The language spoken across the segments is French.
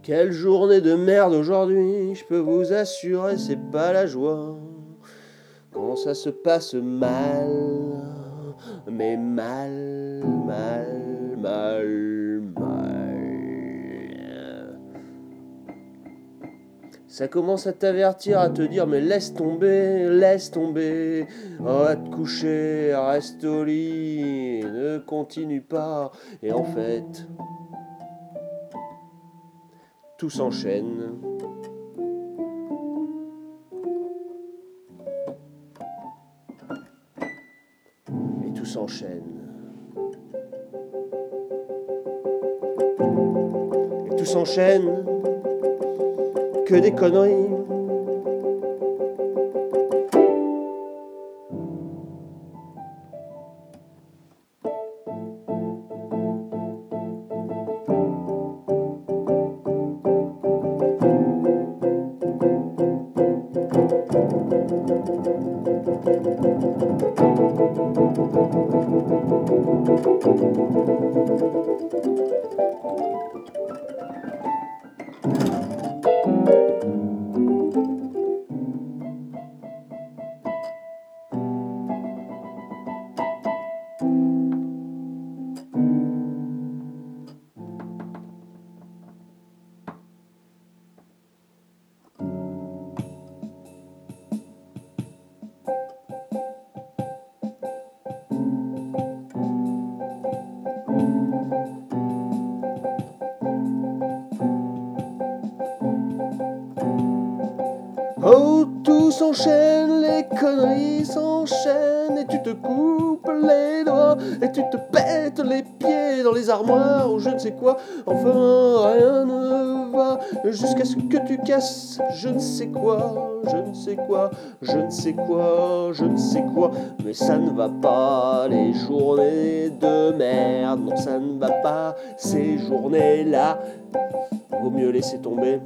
Quelle journée de merde aujourd'hui, je peux vous assurer, c'est pas la joie. Quand ça se passe mal, mais mal, mal, mal, mal. Ça commence à t'avertir, à te dire mais laisse tomber, va te coucher, reste au lit, ne continue pas. Et en fait, tout s'enchaîne. Et tout s'enchaîne. Et tout s'enchaîne. Que des conneries. Oh, tout s'enchaîne, les conneries s'enchaînent, et tu te coupes les doigts, et tu te pètes les pieds dans les armoires, ou je ne sais quoi, enfin rien ne va, jusqu'à ce que tu casses je ne sais quoi, je ne sais quoi, je ne sais quoi, je ne sais quoi, mais ça ne va pas, les journées de merde, non ça ne va pas, ces journées-là, vaut mieux laisser tomber.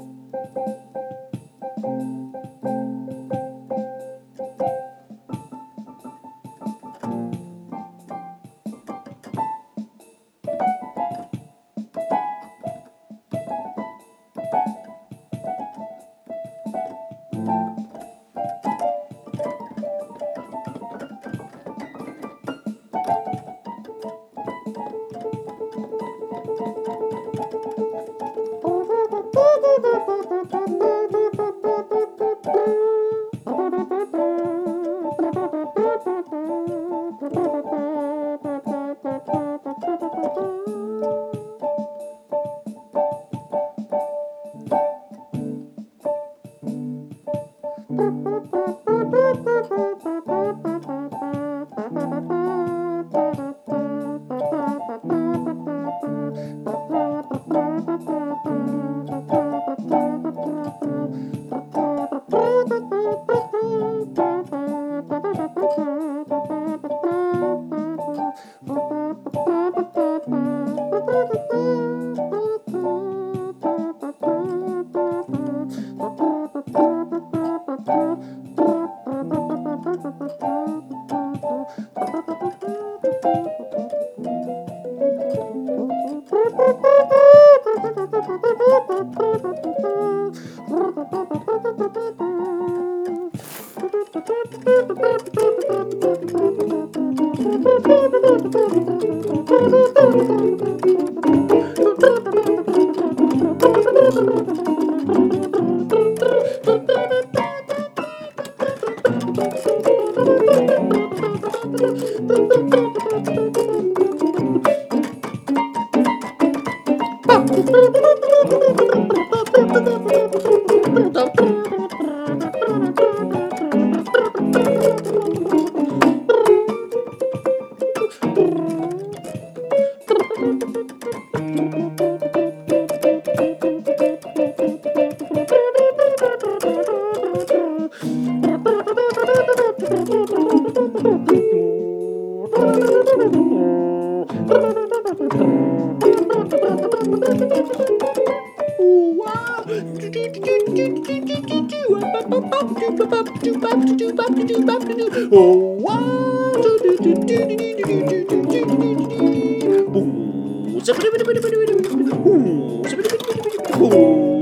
Oh,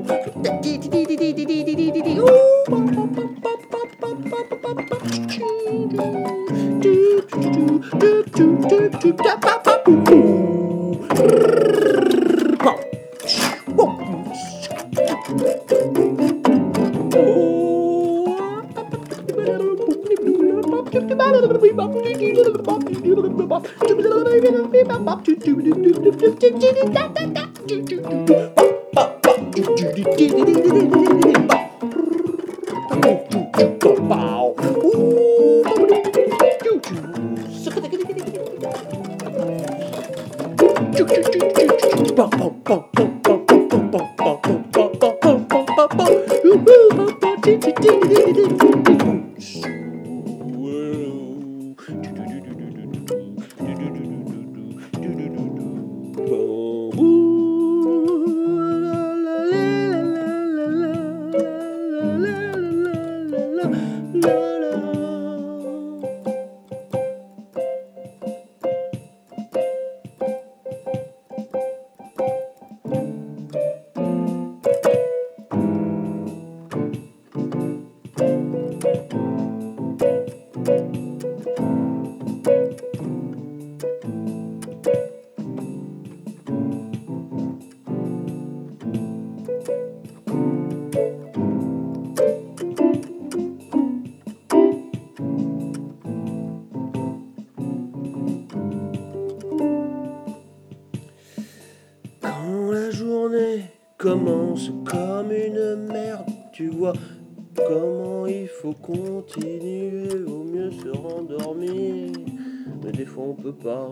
Quand la journée commence comme une merde, tu vois comment il faut continuer, vaut mieux se rendormir. Mais des fois on peut pas,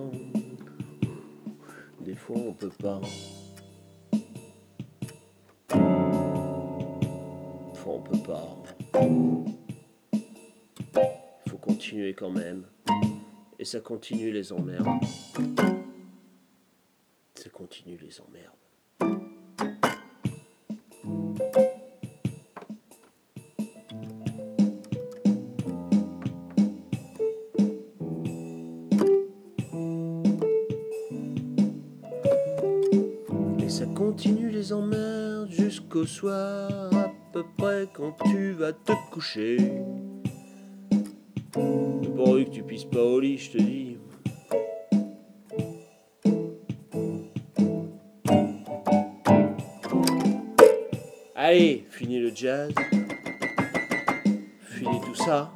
des fois on peut pas. Des fois on peut pas. Il faut continuer quand même. Et ça continue les emmerdes. Ça continue les emmerdes. Et ça continue les emmerdes jusqu'au soir, à peu près quand tu vas te coucher. C'est pourvu que tu pisses pas au lit, je te dis. Allez, fini le jazz. Fini tout ça.